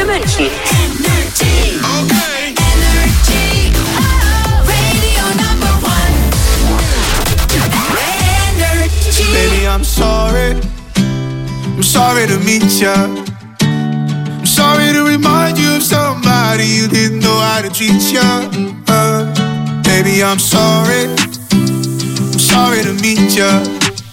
für München. Energy. Okay. Energy. Oh, Radio Number 1. Energy. Baby, I'm sorry. I'm sorry to meet ya. I'm sorry to remind you of somebody you didn't know how to treat ya. Baby, I'm sorry. I'm sorry to meet ya.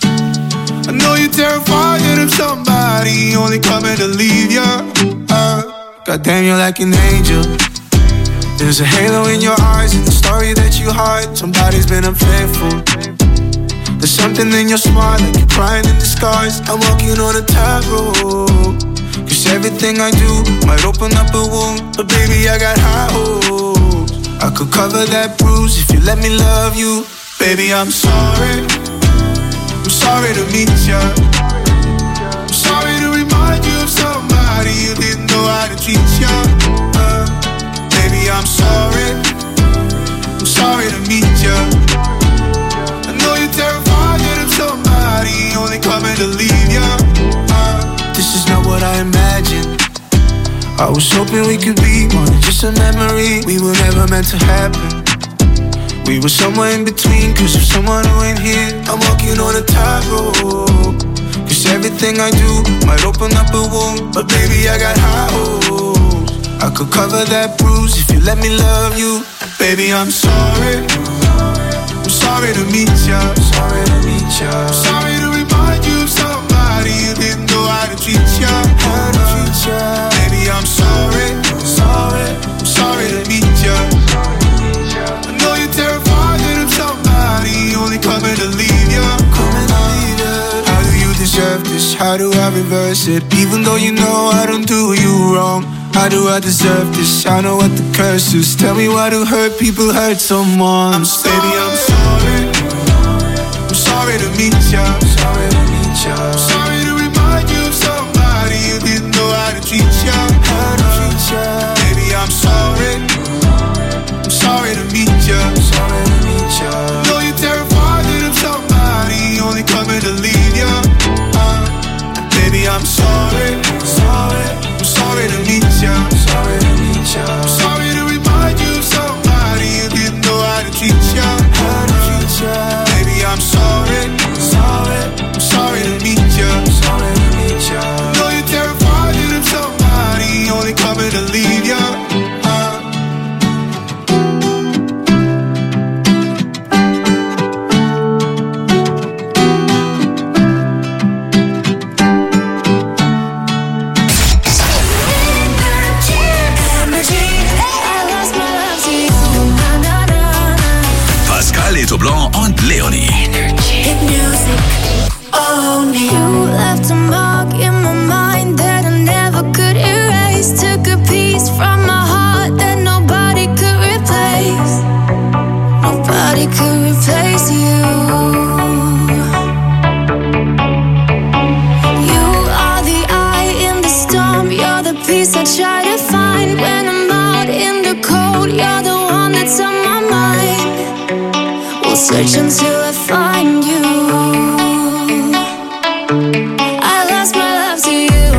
I know you're terrified of somebody only coming to leave ya. Goddamn, you're like an angel. There's a halo in your eyes and the story that you hide. Somebody's been unfaithful. There's something in your smile like you're crying in disguise. I'm walking on a tightrope. Cause everything I do might open up a wound. But baby, I got high hopes. I could cover that bruise if you let me love you. Baby, I'm sorry. I'm sorry to meet ya. I'm sorry to remind you of somebody you didn't know how to treat ya. Baby, I'm sorry. I'm sorry to meet ya. I know you're terrified of somebody only coming to leave ya. This is not what I imagined. I was hoping we could be more than just a memory. We were never meant to happen. We were somewhere in between, cause of someone who ain't here. I'm walking on a tightrope. Cause everything I do might open up a wound. But baby, I got high hopes. I could cover that bruise if you let me love you. Baby, I'm sorry. I'm sorry to meet ya. Sorry to meet ya. I'm sorry to remind you of somebody you didn't know how to treat ya. How to treat ya. Baby, I'm sorry. Sorry. I'm sorry to meet ya. I know you're terrified of somebody only coming to leave ya. Coming to leave ya. How do you deserve this? How do I reverse it? Even though you know I don't do you wrong. How do I deserve this? I know what the curse is. Tell me why do hurt people hurt someone? Baby, I'm sorry. I'm sorry to meet ya. Sorry to meet ya. I'm sorry to remind you of somebody you didn't know how to treat ya. How to treat ya. Baby, I'm sorry. I'm sorry to meet ya. Sorry to meet ya. Know you're terrified of somebody only coming to leave ya. Baby, I'm sorry. Sorry. I'm sorry to meet ya. Sorry to meet ya. I'm sorry to remind you of somebody you didn't know how to treat ya. How to treat ya. Baby, I'm sorry. Sorry. I'm sorry to meet ya. Sorry to meet ya. Know you're terrified of somebody only coming to leave ya. Blanc und Leonie. Hit music only. You left a mark in my mind that I never could erase. Took a piece from my heart that nobody could replace. Nobody could replace you. You are the eye in the storm. You're the peace I try to find when I'm out in the cold. You're the one that's on my mind. Search until I find you. I lost my love to you.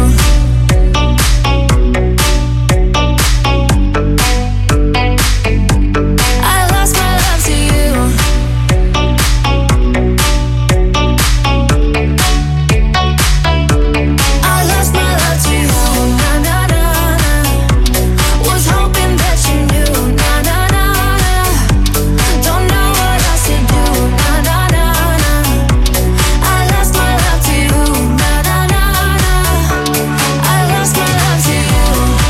I lost my love to you. I lost my love to you. Na na na na. Was hoping that you knew. Na na na na. Don't know what else to do. Na na na na. I lost my love to you. Na na na na. I lost my love to you.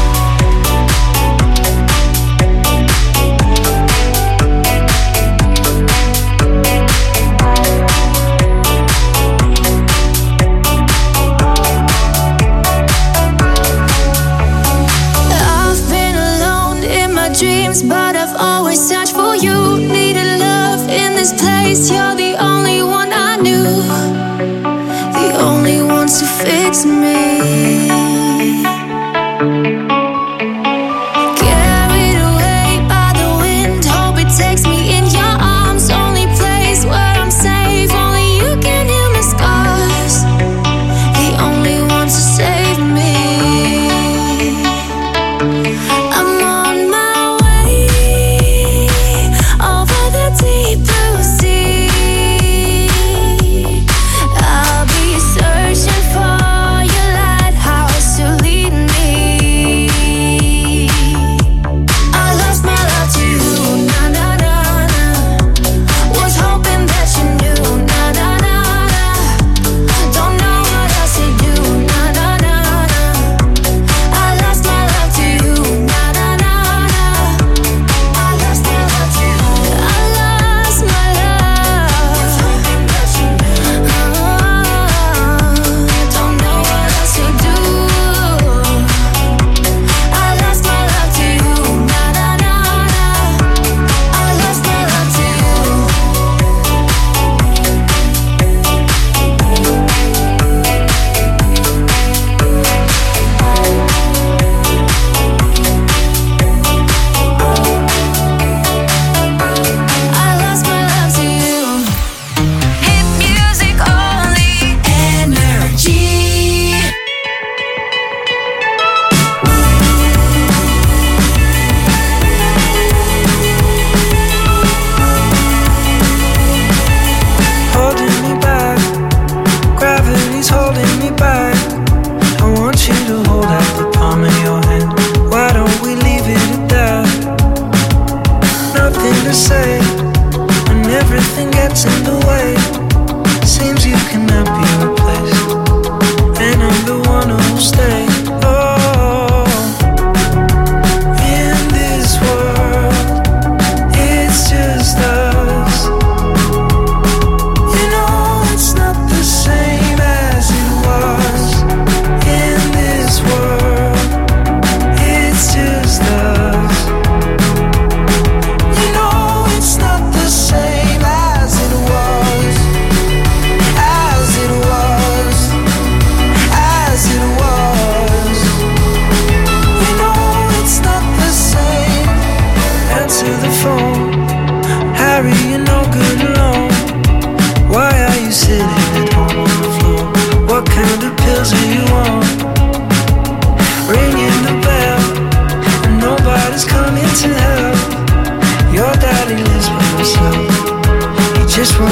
I've been alone in my dreams, but I've always searched for you. Needed love in this place. You're the only one I knew, the only one to fix me. Carried away by the wind, hope it takes me in your arms. Only place where I'm safe, only you can heal my scars. The only one to save me.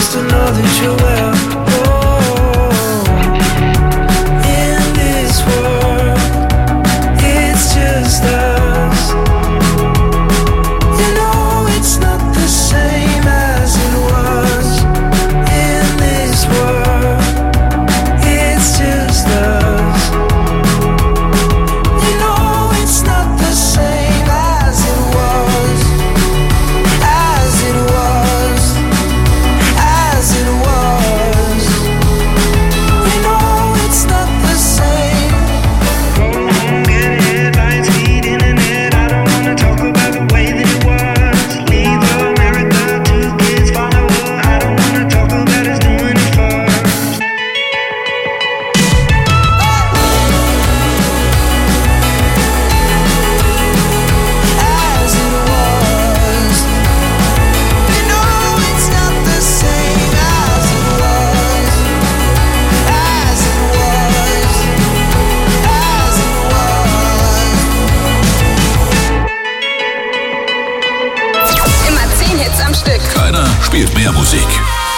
just to know that you're well. In this world, it's just us. You know it's not the same as it was. In this world, it's just us. You know it's not the same as it was. As it was. As it was. You know it's not the same. Get headlines, feed internet. I don't wanna talk about the way that it was. Leave America, 2 kids follow her. I don't wanna talk about us doing it first. As it was. You know it's not the same as it was. As it was. As it was. Immer 10 Hits am Stück. Keiner spielt mehr Musik.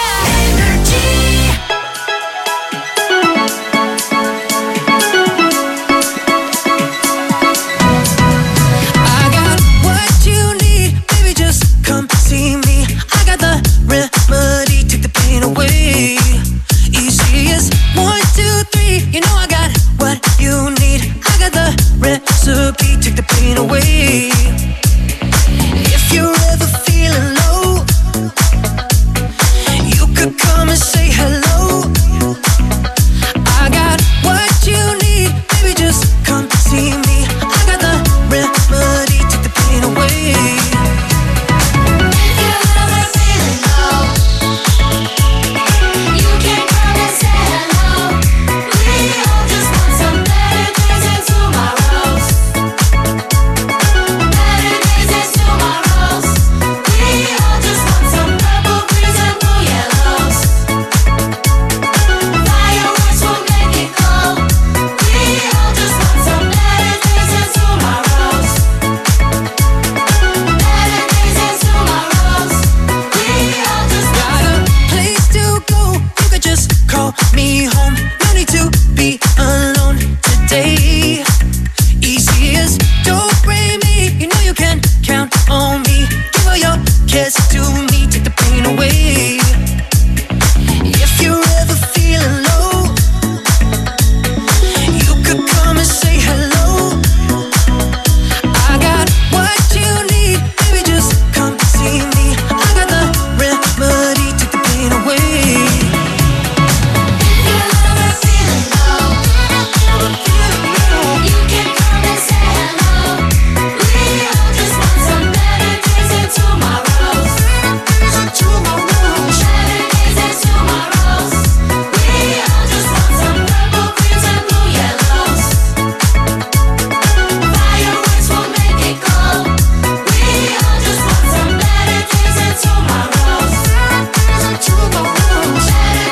I got what you need, baby, just come see me. I got the remedy, take the pain away. Easy as 1, 2, 3. You know I got what you need. I got the recipe, take the pain away. If you're ever feeling low, you could come and say hello. I got what you need, baby, just come see me. I got the remedy, take the pain away. If you're ever feeling low, you can come and say hello. We all just want some better days and tomorrows. Better days and tomorrows. We all just want some purple, greens and blue yellows. Fireworks will make it glow. We all just want some better days and tomorrows. Better days and tomorrows. We all just want Got a place to go, you could just call me home. No need to be alone today. Easy as don't blame me, you know you can count on me. Give all your cares to me, take the pain away. If you're ever feeling low, you could come and say hello. I got what you need, baby, just come see me. I got the remedy, take the pain away. If you're ever feeling low, you can come and say hello. We all just want some better days and tomorrows. Better days and tomorrows. We all just want some purple, greens and blue yellows. Fireworks will make it glow. We all just want some better days and tomorrows. Better days and tomorrows.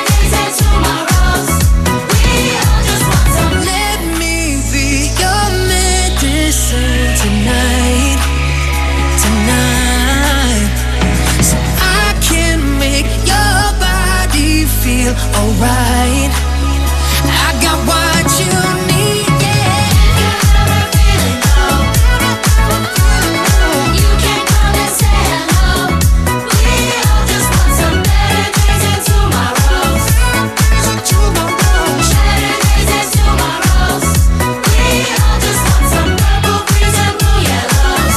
We all just want some. Let me be your medicine tonight, tonight, so I can make your body feel alright. I got what you need, yeah. If you're ever feeling low, you can come and say hello. We all just want some better days and tomorrows. Better days and tomorrows. We all just want some purple, greens and blue yellows.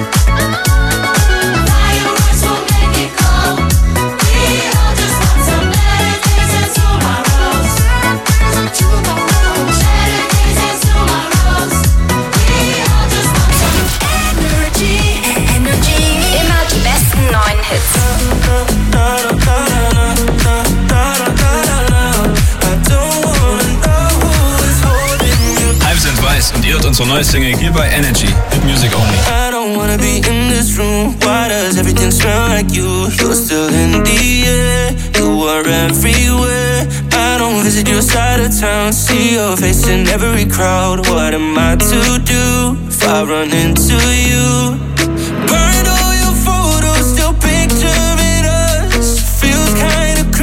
Fireworks will make it glow. We all just want some better days and tomorrows. Better days and tomorrows. We all just want some energy. Immer die besten neuen Hits. Halb sind weiß und ihr hört unsere neue Single hier bei Energy. Hit Music Only. I don't wanna be in this room. Why does everything smell like you? You're still in the air. You are everywhere. I don't visit your side of town. See your face in every crowd. What am I to do if I run into you? Burned all your photos, still picturing us. Feels kinda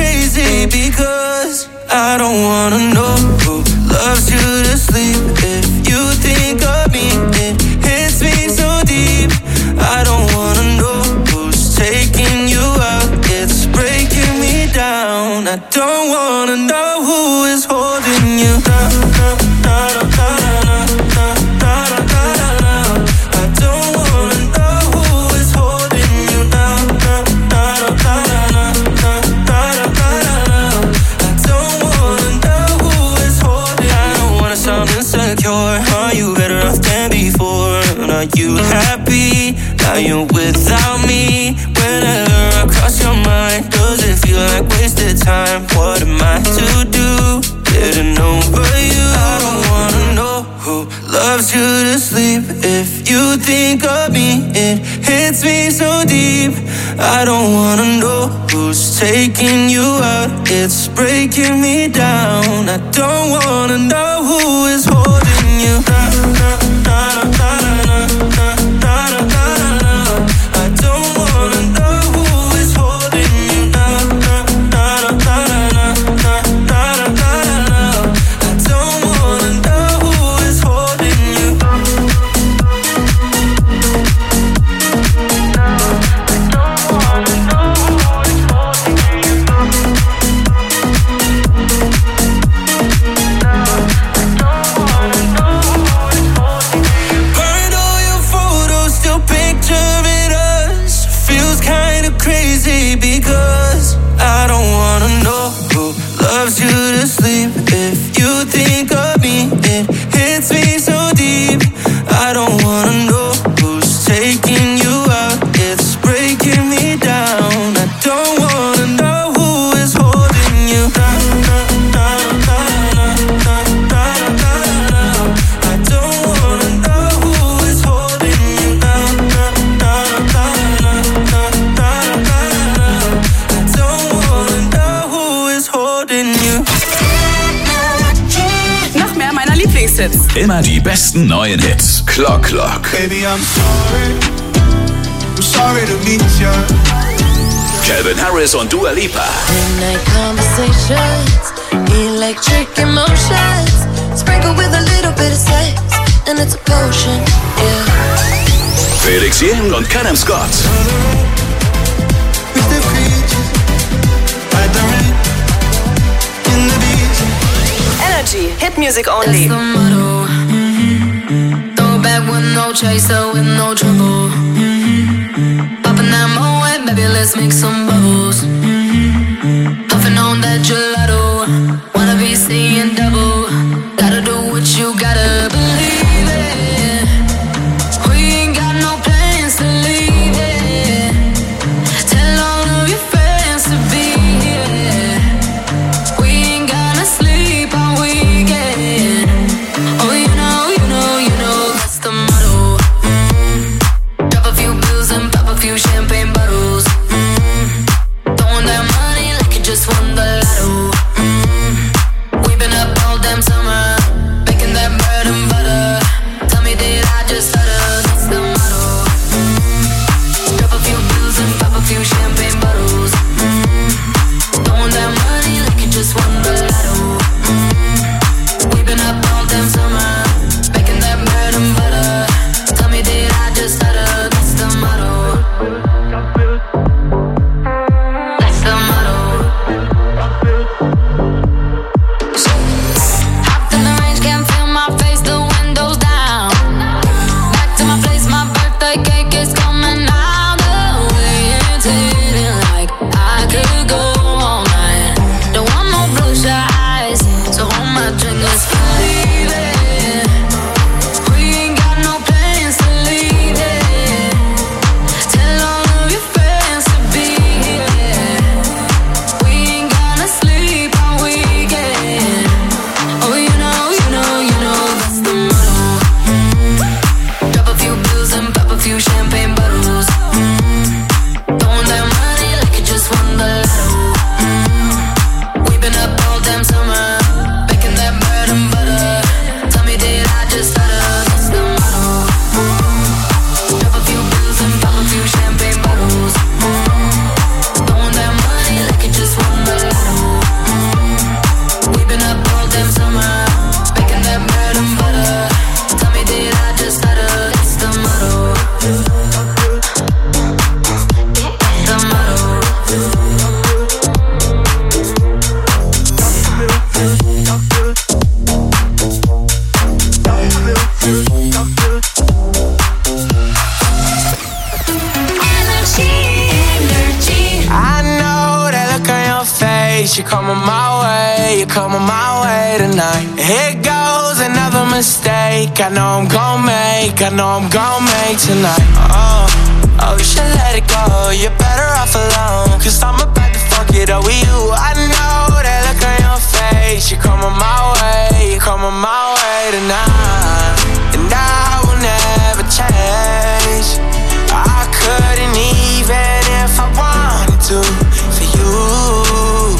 Are you happy? Now you're without me. Whenever I cross your mind, does it feel like wasted time? What am I to do? Getting over you. I don't wanna know who loves you to sleep. If you think of me, it hits me so deep. I don't wanna know who's taking you out. It's breaking me down. I don't wanna know who is holding you. I don't wanna know who is holding you. I don't wanna know who is holding you. Burned all your photos, still picturing us. Feels kinda crazy because I don't wanna know who loves you to sleep. If you think of me, it hits me so deep. I don't wanna know who's taking you out. It's breaking me down. I don't wanna know who is holding you. I don't wanna know who is holding you. I don't wanna know who is holding you. Noch mehr meiner Lieblingshits. Immer die besten neuen Hits. Clock Clock. Baby, I'm sorry to meet ya. Calvin Harris und Dua Lipa. Midnight conversations, electric emotions, sprinkle with a little bit of sex, and it's a potion, yeah. Felix Jen und Callum Scott. With the creatures, like the rain in the beach. Energy, Hit Music That's Only. the motto. Throw back with no chaser, with no trouble. Popping that Moet, baby, let's make some bubbles. Puffing on that gelato, wanna be seeing double. Gotta do what you gotta believe it. We ain't got no plans to leave it. Tell all of your friends to be here. We ain't gonna sleep all weekend. Oh, you know, that's the motto. Drop a few bills and pop a few champagne bottles. Throwing that money like you just won the lotto. We've been up all damn summer, making that bread and butter. Tell me, did I just stutter? That's the motto. Drop a few bills and pop a few champagne bottles. Throwing that money like you just won the lotto. We've been up all damn summer, making that bread and butter. Tell me, did I just stutter? That's the motto. That's the motto. Hopped in the range, can't feel my face, the windows down. Back to my place, my birthday cake is coming out. The way it's hitting, like I could go all night. Don't want no bloodshot eyes, so hold my drink, let's believe it. We ain't got no plans to leave it. Tell all of your friends to be here. We ain't gonna sleep all weekend. Oh, you know, that's the motto. Drop a few bills and pop a few champagne bottles. Throwing that money like you just won the lotto. We've been up all damn summer, making that bread and butter. Tell me, did I just stutter? That's the motto. Drop a few bills and pop a few champagne bottles. Throwing that money like you just won the lotto. We've been up all damn summer, making that bread and butter. Tell me, did I just stutter? That's the motto. That's the motto. I know that look on your face. You're coming my way tonight. Here goes another mistake. mistake. I know I'm gon' make tonight. Oh, you should let it go. You're better off alone. Cause I'm about to fuck it up with you. I know that look on your face. You're coming my way tonight. And I will never change. I couldn't even if I wanted to for you.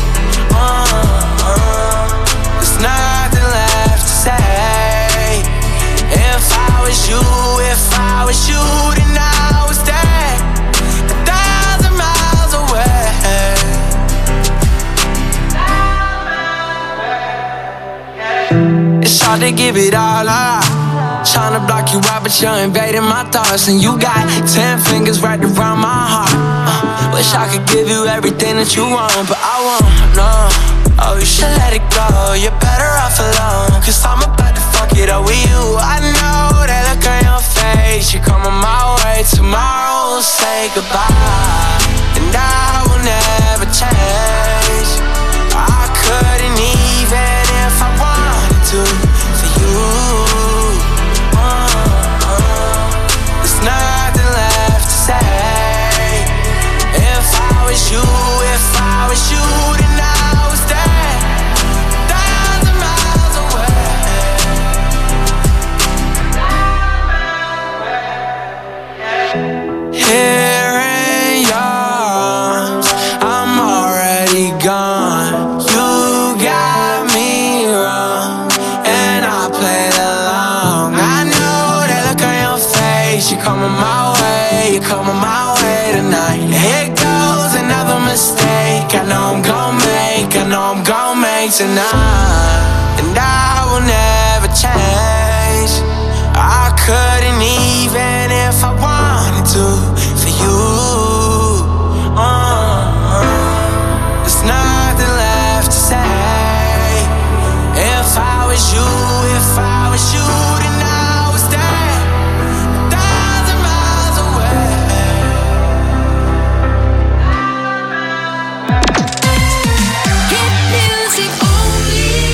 There's nothing left to say. If I was you, then I was there 1,000 miles away. It's hard to give it all up. Tryna block you out, but you're invading my thoughts. And you got 10 fingers right around my heart. Wish I could give you everything that you want, but I won't, no. Oh, you should let it go. You're better off alone. Cause I'm about to fuck it up with you. I know that look on your face. You're coming my way. Tomorrow we'll say goodbye. And I will never change. I couldn't even if I wanted to for you. There's nothing left to say. If I was you, then I was there 1,000 miles away. Here in yours, I'm already gone. You got me wrong, and I played along. I know that look on your face. You're coming my way tonight. Here goes another mistake. I know I'm gon' make tonight. And I will never change. I couldn't even if I wanted to for you. There's nothing left to say. If I was you, then I was there 1,000 miles away. Hit music only.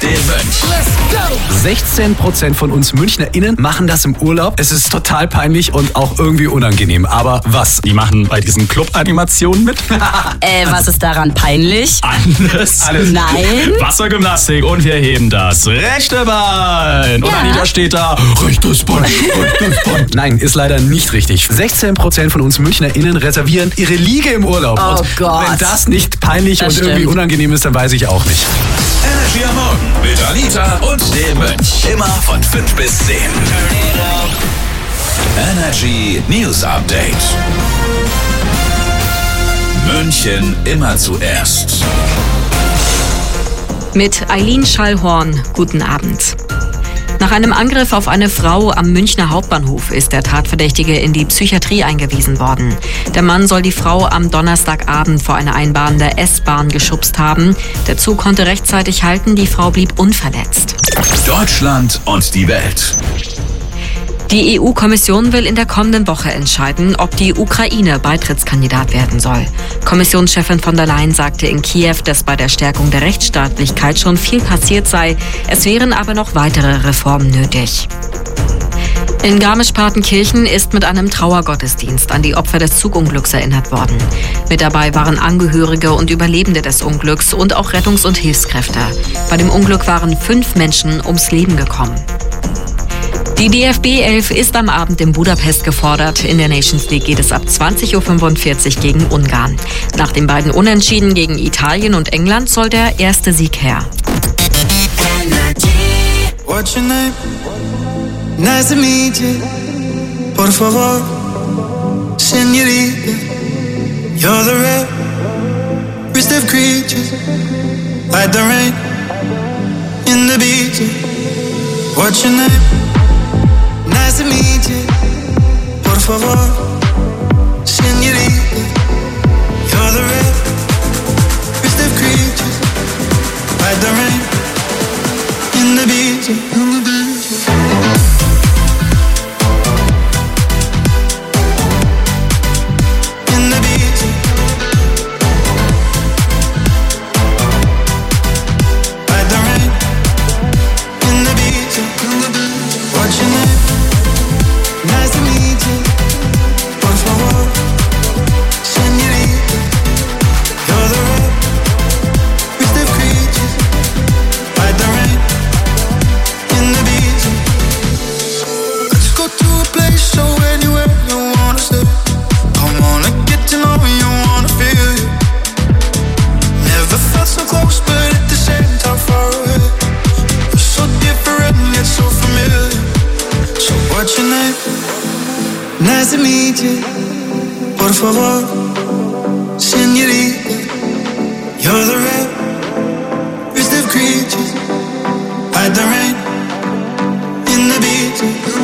den Mönch. 16% von uns MünchnerInnen machen das im Urlaub. Es ist total peinlich und auch irgendwie unangenehm. Aber was? Die machen bei diesen Club-Animationen mit. Was ist daran peinlich? Alles. Nein. Wassergymnastik und wir heben das rechte Bein. Und Anita steht da. Rechtes Bein. Nein, ist leider nicht richtig. 16% von uns MünchnerInnen reservieren ihre Liege im Urlaub. Oh und Gott. wenn das nicht peinlich Das und irgendwie stimmt. unangenehm ist, dann weiß ich auch nicht. Energy am Morgen mit Anita und dem Mönch. Immer von 5 bis 10. Energy News Update. München immer zuerst. Mit Eileen Schallhorn, guten Abend. Nach einem Angriff auf eine Frau am Münchner Hauptbahnhof ist der Tatverdächtige in die Psychiatrie eingewiesen worden. Der Mann soll die Frau am Donnerstagabend vor eine einbahnende S-Bahn geschubst haben. Der Zug konnte rechtzeitig halten, die Frau blieb unverletzt. Deutschland und die Welt. Die EU-Kommission will in der kommenden Woche entscheiden, ob die Ukraine Beitrittskandidat werden soll. Kommissionschefin von der Leyen sagte in Kiew, dass bei der Stärkung der Rechtsstaatlichkeit schon viel passiert sei. Es wären aber noch weitere Reformen nötig. In Garmisch-Partenkirchen ist mit einem Trauergottesdienst an die Opfer des Zugunglücks erinnert worden. Mit dabei waren Angehörige und Überlebende des Unglücks und auch Rettungs- und Hilfskräfte. Bei dem Unglück waren 5 Menschen ums Leben gekommen. Die DFB 11 ist am Abend in Budapest gefordert. In der Nations League geht es ab 20.45 Uhr gegen Ungarn. Nach den beiden Unentschieden gegen Italien und England soll der erste Sieg her. What's your name? Nice to meet you. Por favor, señorita. You're the rarest of creatures, like the rain in the beach. What's your name? Nice to meet you. Por favor, señorita. You're the rarest of creatures, like the rain in the beach. Nice to meet you. Por favor, señorita. You're the rarest of creatures, like the rain in the beach.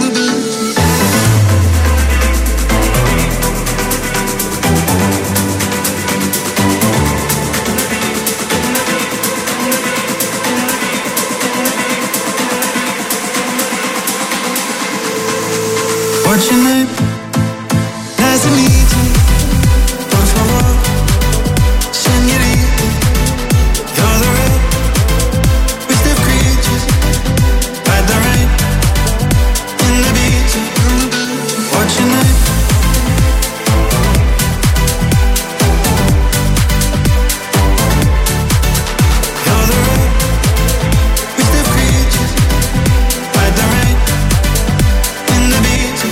What's your name? Nice to meet you. Por favor, señorita. You're the rarest of creatures, like the rain in the beach. What's your name? You're the rarest of creatures, like the rain in the beach.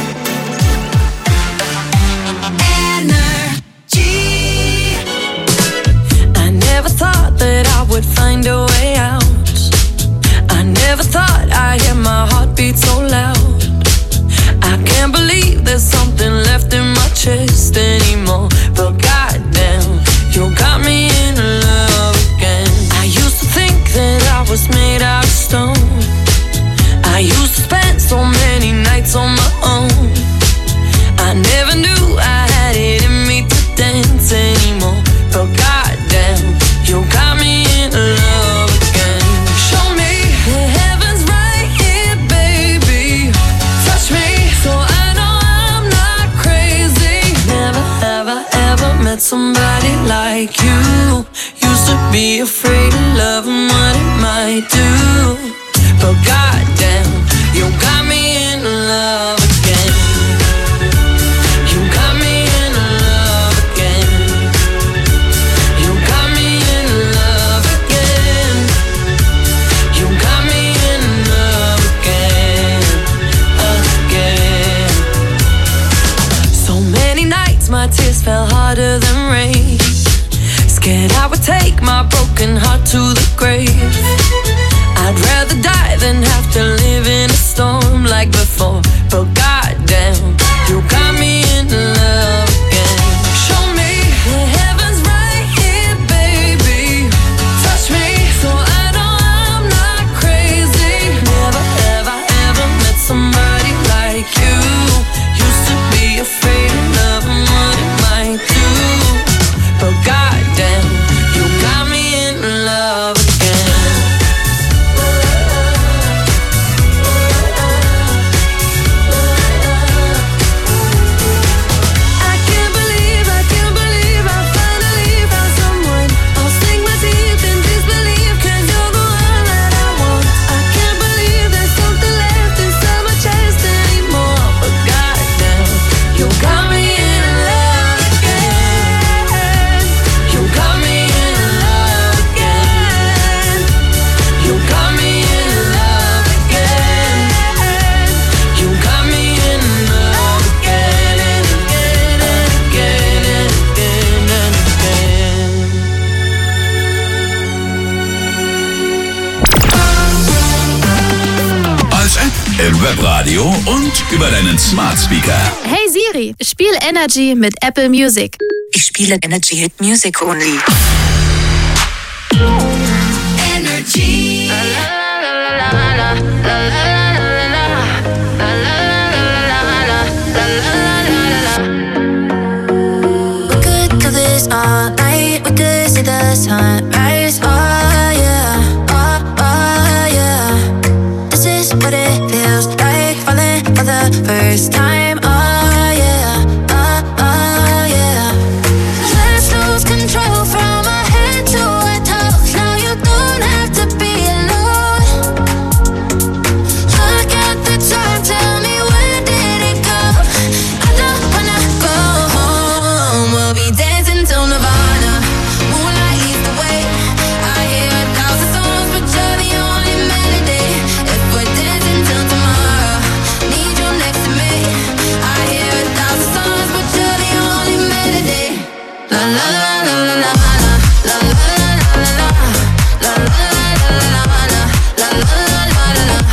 I never thought that I would find a way out. I never thought I'd hear my heartbeat so loud. I can't believe there's something left in my chest anymore. But goddamn, you got me in love again. I used to think that I was made out of stone. I used to spend so many nights on my own. I never knew I had it in me to dance anymore. But goddamn, you got me in love again. Show me the heavens right here, baby. Touch me so I know I'm not crazy. Never have I ever met somebody like you. Used to be afraid of love and what it might do. But goddamn, you got me in love again. You got me in love again. You got me in love again. You got me in love again, again. So many nights my tears fell harder than rain. Scared I would take my broken heart to the grave. I'd rather die than have to live in a storm like before. But goddamn, you got me in love again. Show me the heavens right here, baby. Touch me so I know I'm not crazy. Never have I ever met somebody like you. Used to be afraid of love and what it might do. But goddamn, you got me in love again. Im Webradio und über deinen Smart Speaker. Hey Siri, spiel Energy mit Apple Music. Ich spiele Energy Hit Music Only. Energy. We could do this all night. We could see the sunrise. Oh yeah, oh yeah. This is what it feels like, falling for the first time. Oh yeah, oh yeah. Let's lose control from our head to our toes. Now you don't have to be alone. Look at the time, tell me when did it go? I don't wanna go home. We'll be dancing till Nirvana. Moonlight leads the way. I hear 1,000 songs, but you're the only melody. If we're dancing till tomorrow, need you next to me. I hear 1,000 songs, but you're the only melody. La la la la la la la la la la la la la la la la la.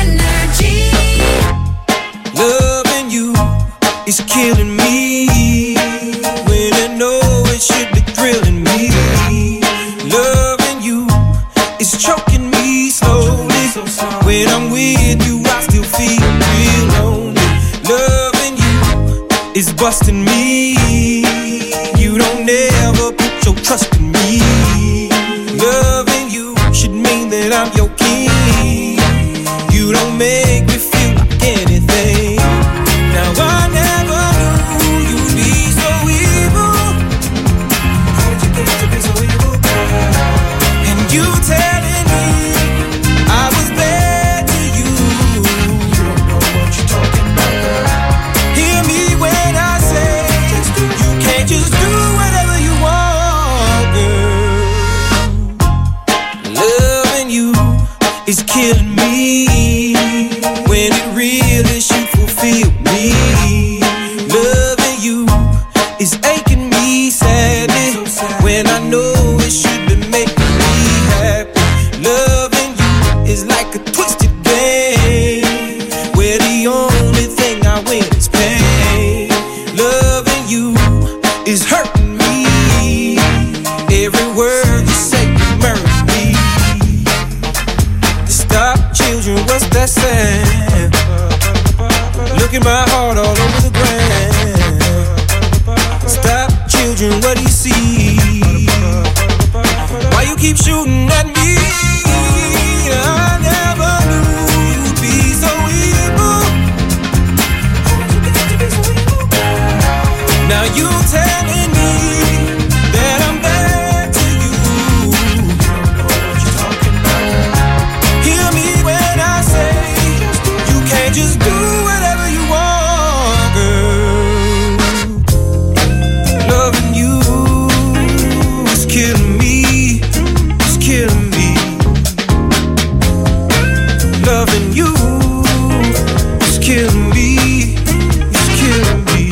Is killing me. is busting me. You don't ever put your trust in me. Loving you should mean that I'm your king. You don't make me feel like anything. Now I never knew you'd be so evil. How did you get to be so evil, girl? And you telling me I was bad to you. You don't know what you're talking about, girl. Hear me when I say you can't just do whatever you want, girl. Loving you is killing me. When it really should fulfill me. Loving you is aching me sadly. When I know it should be making me happy. Loving you is like a twisted game, where the only thing I win is pain. Loving you is hurting me. Every word you say murders me. Stop children, what's that saying? Look at my heart all over the ground. Stop children, what do you see? Why you keep shooting at me? I never knew you'd be so evil. Now you telling me that I'm bad to you. Hear me when I say you can't just do whatever you want, girl. Loving you is killing me, it's killing me. Loving you is killing me, it's killing me.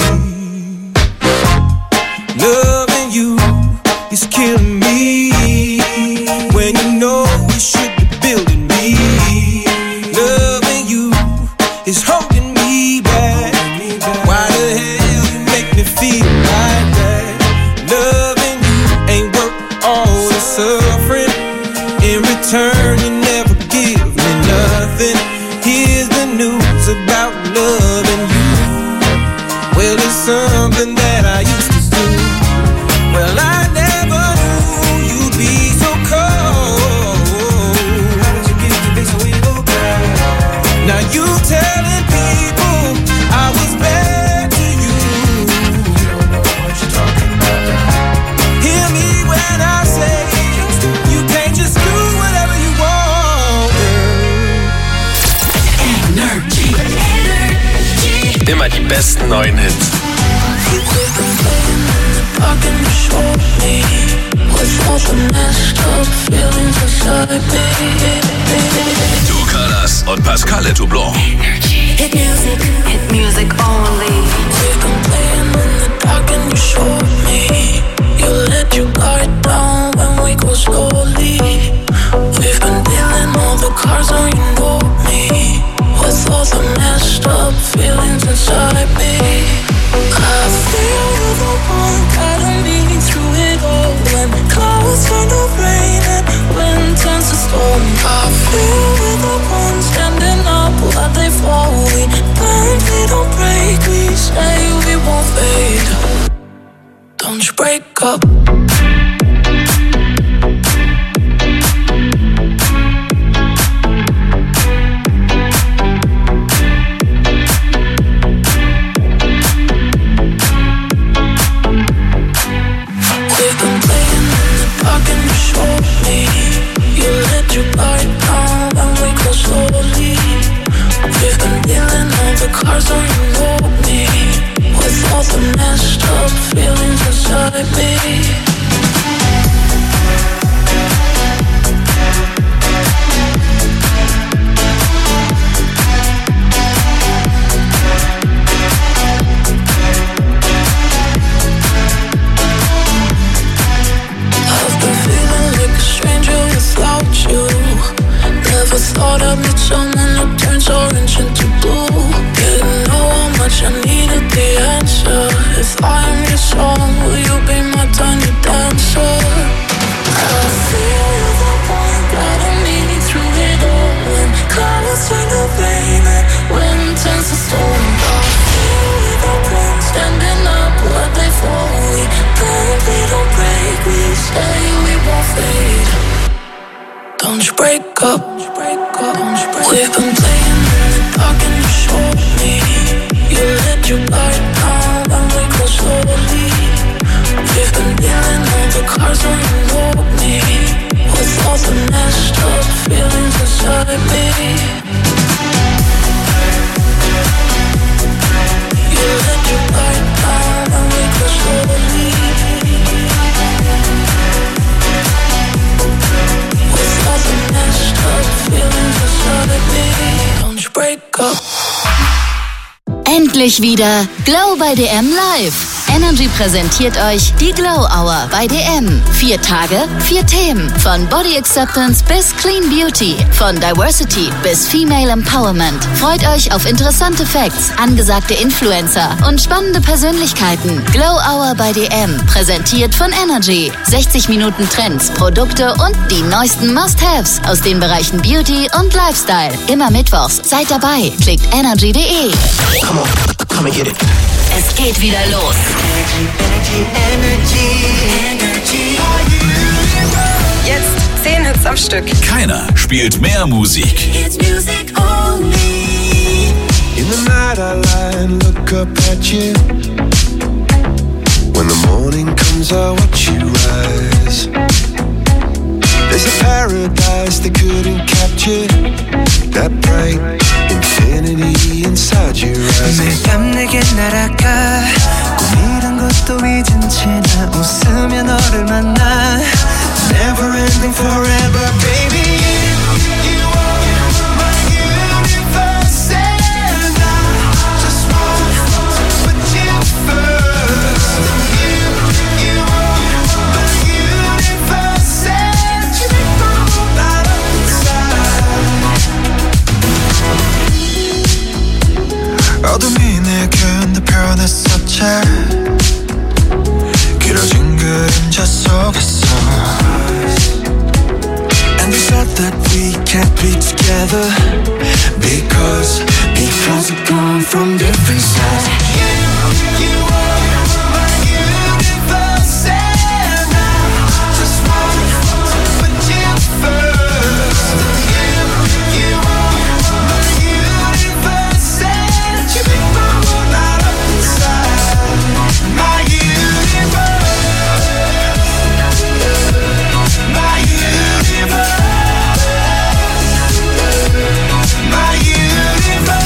Loving you is killing me. When you know you should be building me. Loving you is holding me back. Why the hell you make me feel like that? Loving you ain't worth all the suffering. In return you never give me nothing. Here's the news about loving you. Well, it's something that I used to do. Well, I never knew you'd be so cold. How did you get to be so evil, girl? Now you telling people I was bad to you. You don't know what you're talking about. Hear me when I say you can't just do whatever you want, girl. Immer die besten neuen Hits. Ducadas und Pascal Letoublon. Hit music only. We've been playing in the dark and you showed me. You let your guard down when we go slowly. We've been dealing all the cards on you know me. With all the messed up feelings inside me. I feel you're the one guiding me through it all. When clouds turn to rain and wind turns to storm. I feel we're the ones standing up while they fall. We bend, we don't break. We say we won't fade. Don't you break up. Cars on you know me. With all the messed up feelings inside me. I've been feeling like a stranger without you. Never thought I'd meet someone who turns orange into blue. Didn't know how much I needed the answer. If I'm your song, will you be my tiny up. We've been playing in the dark and you showed me. You let your light down and we go slowly. We've been dealing all the cards when you know me. With all the messed up feelings inside me. You let your light down and we go slowly. With all the messed up feelings inside me. Don't you break up. Endlich wieder Glow bei DM live. Energy präsentiert euch die Glow Hour bei DM. 4 Tage, 4 Themen. Von Body Acceptance bis Clean Beauty. Von Diversity bis Female Empowerment. Freut euch auf interessante Facts, angesagte Influencer und spannende Persönlichkeiten. Glow Hour bei DM. Präsentiert von Energy. 60 Minuten Trends, Produkte und die neuesten Must-Haves aus den Bereichen Beauty und Lifestyle. Immer mittwochs. Seid dabei. Klickt energy.de. Come and get it. Es geht wieder los. Jetzt 10 Hits am Stück. Keiner spielt mehr Musik. It's music only. In the night I lie and look up at you. When the morning comes I watch you rise. There's a paradise they couldn't capture. That bright infinity inside your eyes. 매일 밤 내게 날아가 꿈이란 것도 잊은 채 나 웃으며 너를 만나. Never ending forever baby. You are my universe and I just want to put you first. You are my universe and you make my whole light up inside. 어둠이 내게 변했었지. 길어진 그림자 속에서. And we said that we can't be together because we've gone from different sides. You are my universe and I just want to put you first. You are my universe and you make my whole light up inside. My universe. My universe. My universe.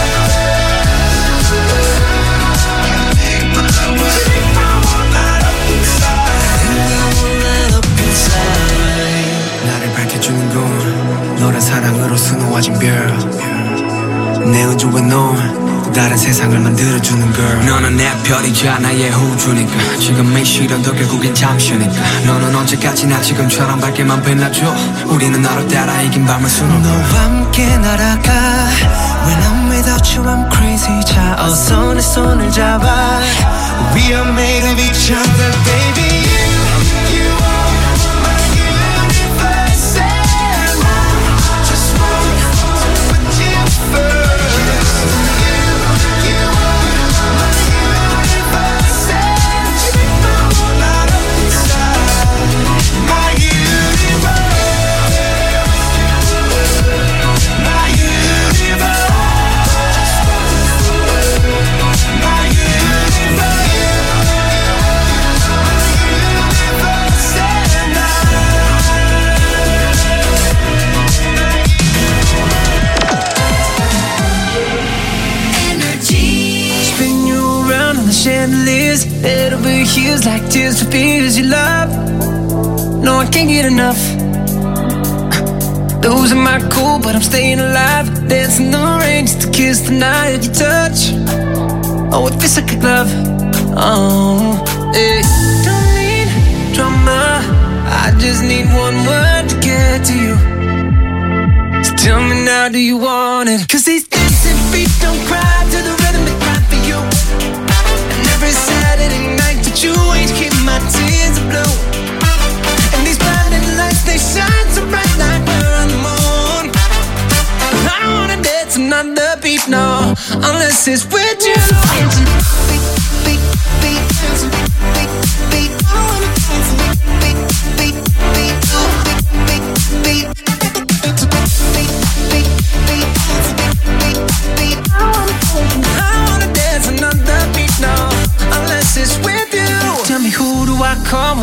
나를 밝혀주는 건 너란 사랑으로 수놓아진 별. 내 우주와 넌 다른 세상을 만들어주는 girl. 너는 내 별이자 나의 우주니까 지금이 싫어도 결국엔 잠시니까. 너는 언제까지나 지금처럼 밝게만 빛나줘. 우리는 너를 따라 이긴 밤을 수놓아. 너와 함께 날아가. When I'm without you I'm crazy. 자 어서 내 손을 잡아. We are made of each other baby. You are my universe and I just want to put you first. Chandeliers, head over heels like tears for fears you love. No, I can't get enough. Losing my cool, but I'm staying alive. Dancing the rain just to kiss the night you touch. Oh, it feels like a glove. Oh, hey. Don't need drama. I just need one word to get to you. So tell me now, do you want it? 'Cause these dancing feet don't cry to the rhythm they cry for you. Every Saturday night that you ain't keep my tears blue. And these blinding lights, they shine so bright like we're on the moon. I don't wanna dance another beat, no, unless it's with you. Beat, beat, beat, beat, beat, beat. I wanna dance beat, beat, beat, beat, beat, beat, beat.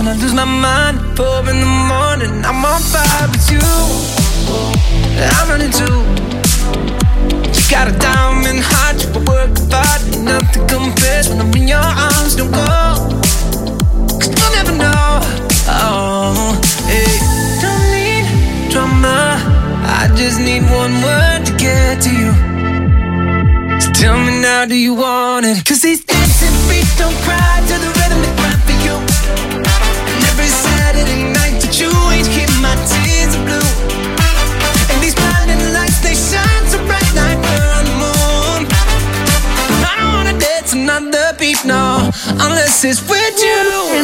I lose my mind. 4 in the morning, I'm on fire with you. I'm running too. You got a diamond heart, you work hard, nothing compares when I'm in your arms. Don't go, 'cause you'll never know. Oh, hey. Don't need drama, I just need one word to get to you. So tell me now, do you want it? 'Cause these dancing feet don't cry to the rhythm they cry for you. And every Saturday night that you ain't keep my tears are blue. And these blinding lights, they shine so bright like we're on the moon. I don't wanna dance another beat, no, unless it's with you.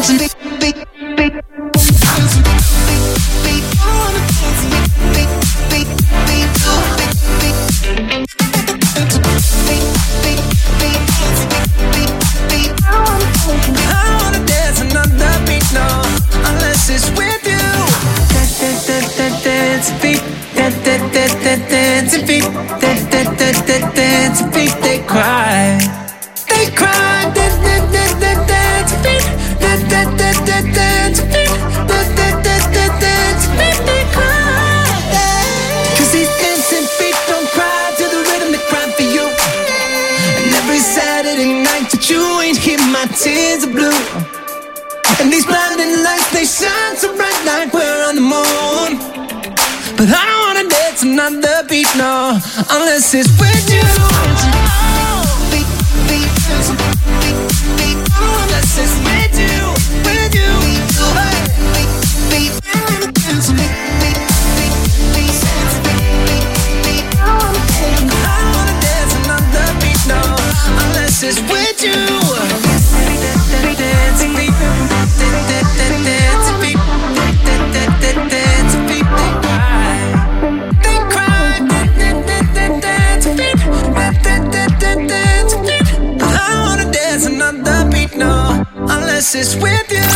It's with you. Dancing feet, dancing feet, dancing feet. They cry, they cry. Dancing feet, dancing feet, dancing feet. They cry. 'Cause these dancing feet don't cry to the rhythm they cry for you. And every Saturday night that you ain't hear my tears are blue. And these blinding lights, they shine so bright like we're on the moon. But I don't wanna dance another beat, no, unless it's with you. Unless it's with you, with you. I don't wanna dance another beat, no, unless it's with you. Unless it's with you.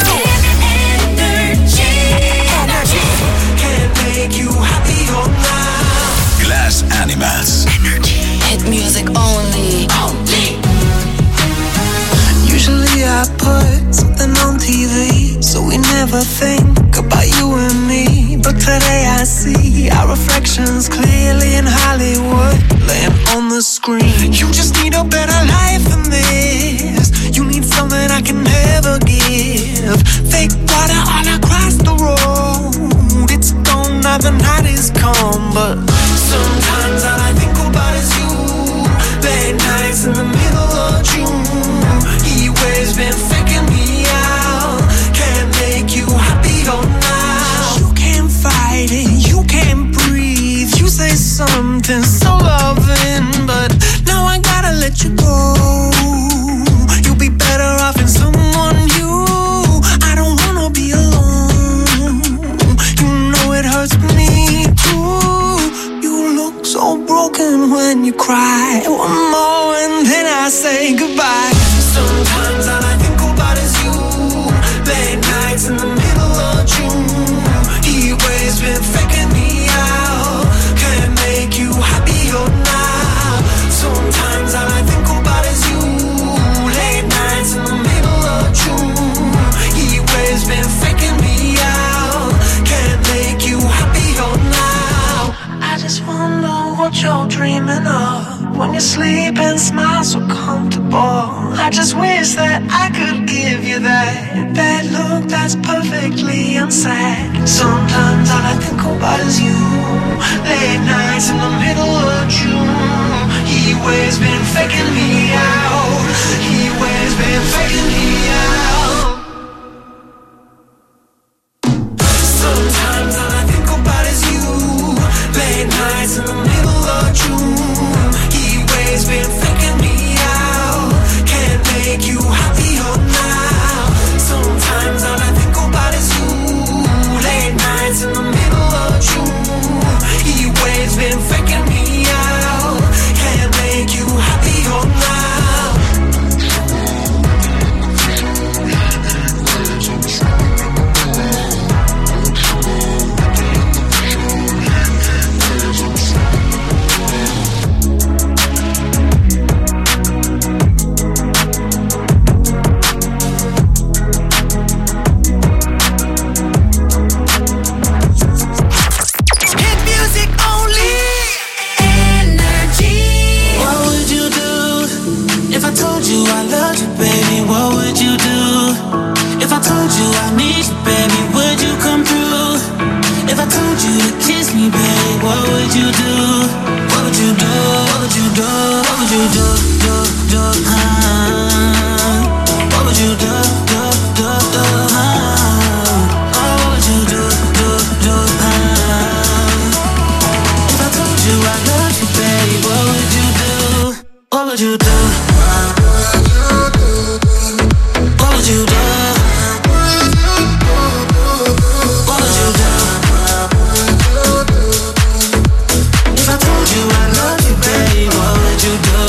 Energy can't make you happy or not. Glass Animals. Energy. Hit music only. Usually I put something on TV, so we never think about you and me. But today I see our reflections clearly in Hollywood, laying on the screen. You just need a better life than this. You need something I can never give. Fake water all across the road. It's gone now, the night is come. But sometimes all I think about is you. Late nights in the middle of June. He always been faking me out. Can't make you happy or now. You can't fight it, you can't breathe. You say something so loving, but now I gotta let you go. You'll be better off in someone new. I don't wanna be alone. You know it hurts me too. You look so broken when you cry. One more and then I say goodbye. Sometimes all I think about is you. Late nights in the middle of June. He always been faking me out. Can't make you happier now. Sometimes all I think about is you. Late nights in the middle of June. He always been faking me out. Can't make you happier now. I just wonder what you're dreaming of when you sleep and smile so comfortable. I just wish that I could give you that look that's perfectly unsaid. Sometimes all I think about is you. Late nights in the middle of June. He always been faking me out. He always been faking me out. Sometimes all I think about is you. Late nights in the middle of June. He always been faking me out. Can't make you happier now. Sometimes all I think about is you. Late nights in the middle of June. He always been faking me out. Can't make you happier now. do? What would you do? What would you do? If I told you I love you, baby, what would you do? What would you do? What would you do? What would you do? If I told you I love you, baby, what would you do?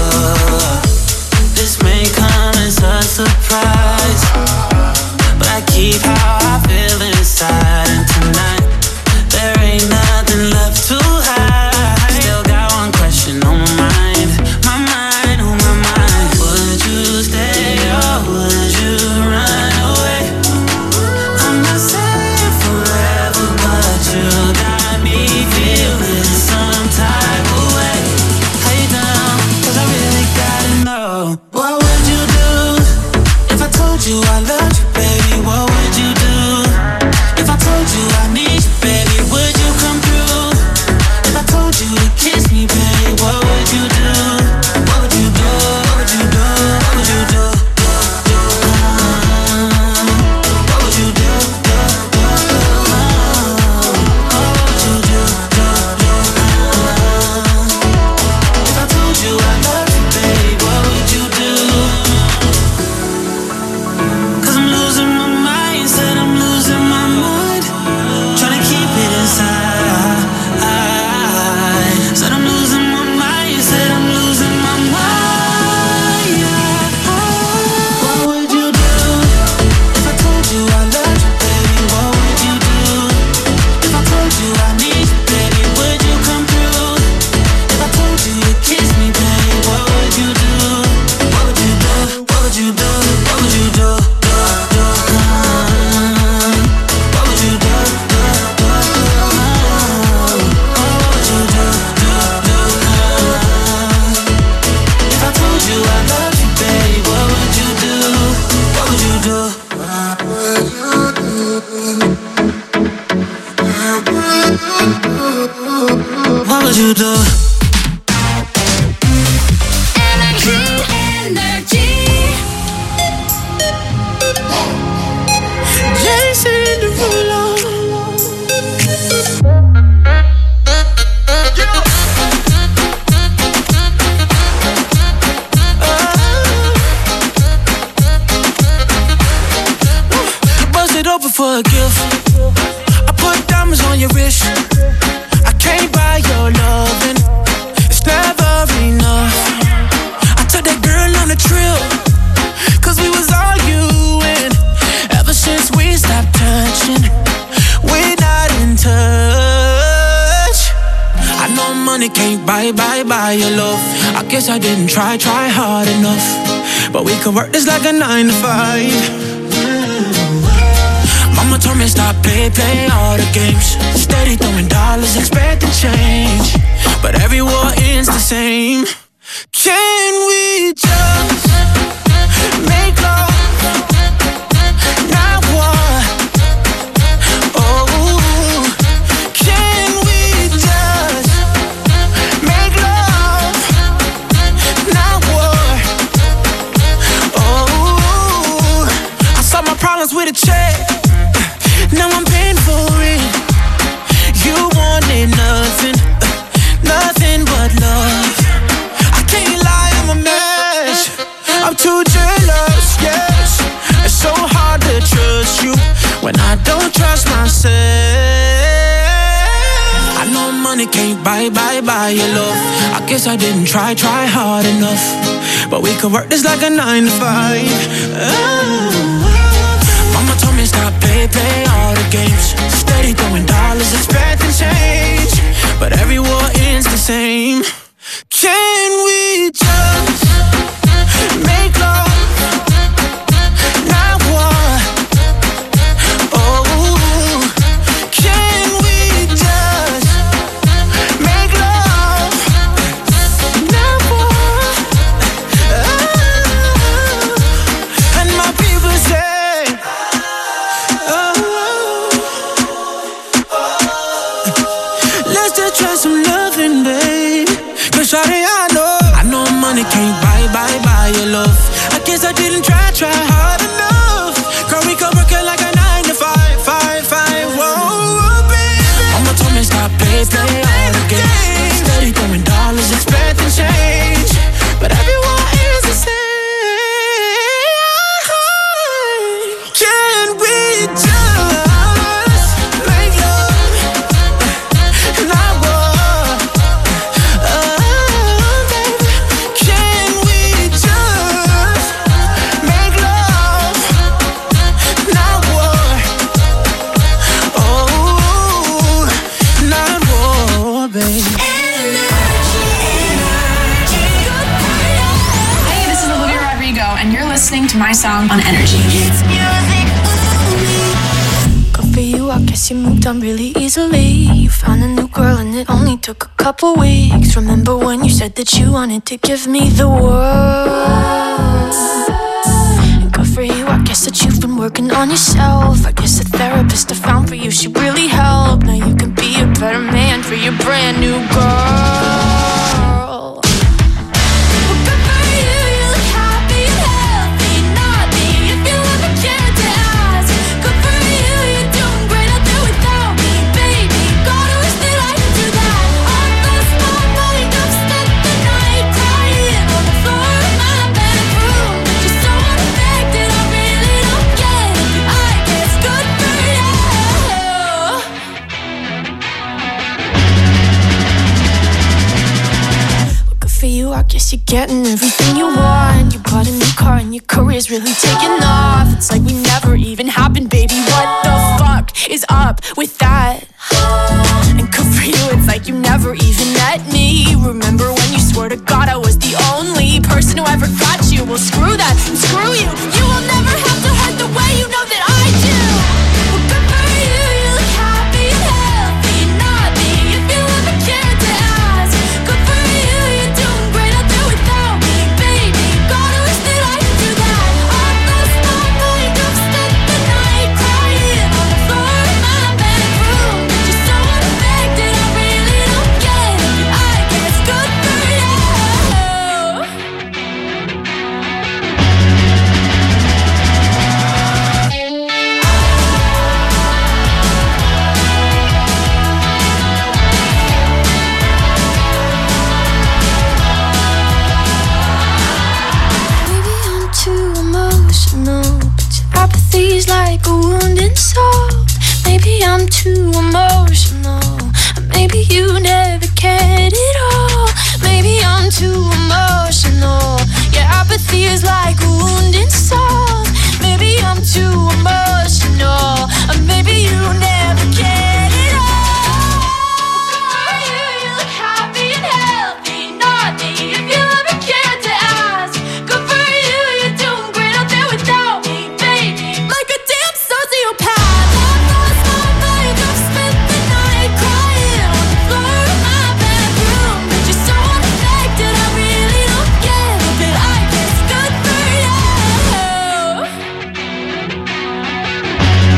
This may come as a surprise, but I keep how I feel inside. And tonight, there ain't nothing left to hide. Still got one question on my mind, on my mind. Would you stay or would you run away? I'm not saying forever, but you got me feeling some type of way. Hey down, 'cause I really gotta know. What would you do if I told you I loved you, baby? What would you do if I told you I need you, baby? Would you come through? If I told you to kiss me, baby, what would you do? What would you do? What would you do? What would you do? What would you do? If I told you I love you, baby, what would you do? 'Cause I'm losing my mind, said I'm losing my mind, trying to keep it inside. Said I'm losing my mind, said I'm losing my mind. What would you do if I told you I loved you, baby? What would you do if I told you I need you, baby? Would you come through? If I told you to kiss me, baby, what would you do? What would you do? What would you do? What would you do? What would you do? If I told you I love you, baby, what would you do? What would you do? What would you do? Jason Derulo. You busted open for a gift. I put diamonds on your wrist. I can't buy your loving. It's never enough. I took that girl on a trip, 'cause we was arguing. Ever since we stopped touching, we're not in touch. I know money can't buy your love. I guess I didn't try hard enough. But we could work this like a 9 to 5. Mama told me stop play all the games. Steady throwing dollars, expecting change. But every war ends the same. Can we just make love, not war? Oh, can we just make love, not war? Oh, I saw my problems with a check. Now I'm paying for it. You wanted nothing, nothing but love. I can't lie, I'm a mess. I'm too jealous, yes. It's so hard to trust you when I don't trust myself. I know money can't buy your love. I guess I didn't try hard enough. But we could work this like a 9 to 5. Mama told me stop play all the games. Steady throwing dollars, expecting change. But every war ends the same. Can we just make love, not war? Oh, can we just make love, not war? Oh, and my people say, let's just try some loving, babe. 'Cause shawty, I know money love. I guess I didn't try hard enough. Girl, we could work it like a 9 to 5, 5, 5. Whoa, baby. I'ma tell me stop, play all the games. Steady throwing dollars, expecting change, but everyone is the same. Can we just make love and not war? Baby, can we just make love, not war? Oh, not war, baby. Hey, this is Olivia Rodrigo, and you're listening to my song on Energy. Good for you, I guess you moved on really easily. You found a new girl and it only took a couple weeks. Remember when you said that you wanted to give me the world? Good for you, I guess that you've been working on yourself. I guess the therapist I found for you, she really helped. Now you can be a better man for your brand new girl. I guess you're getting everything you want. You bought a new car and your career's really taking off. It's like we never even happened, baby. What the fuck is up with that? And good for you, it's like you never even met me. Remember when you swore to God I was the only person who ever got you? Well, screw that and screw you. You will never have to hurt the way you know that I do. Well, good for you, you look happy and healthy. Not me, if you ever cared to ask. Good for you, you're doing great. I'll do without me, baby. God, I wish that I could do that. On last night, I've spent the night crying on the floor in my bedroom. But you're so unaffected, I really don't get it. I guess good for you. Maybe I'm too emotional, but your apathy's like a wounded soul. Maybe I'm too emotional, or maybe you never cared at all. Maybe I'm too emotional, your apathy is like a wounded soul. Maybe I'm too emotional, or maybe you never cared at all. You look happy and healthy, not me, if you ever cared to ask. Good for you, you're doing great out there without me, baby. Like a damn sociopath. I've lost my mind, I've spent the night crying on the floor of my bedroom. But you're so unaffected, I really don't get it. But I guess good for you.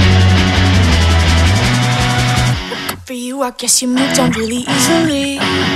Good for you, I guess you moved on really easily.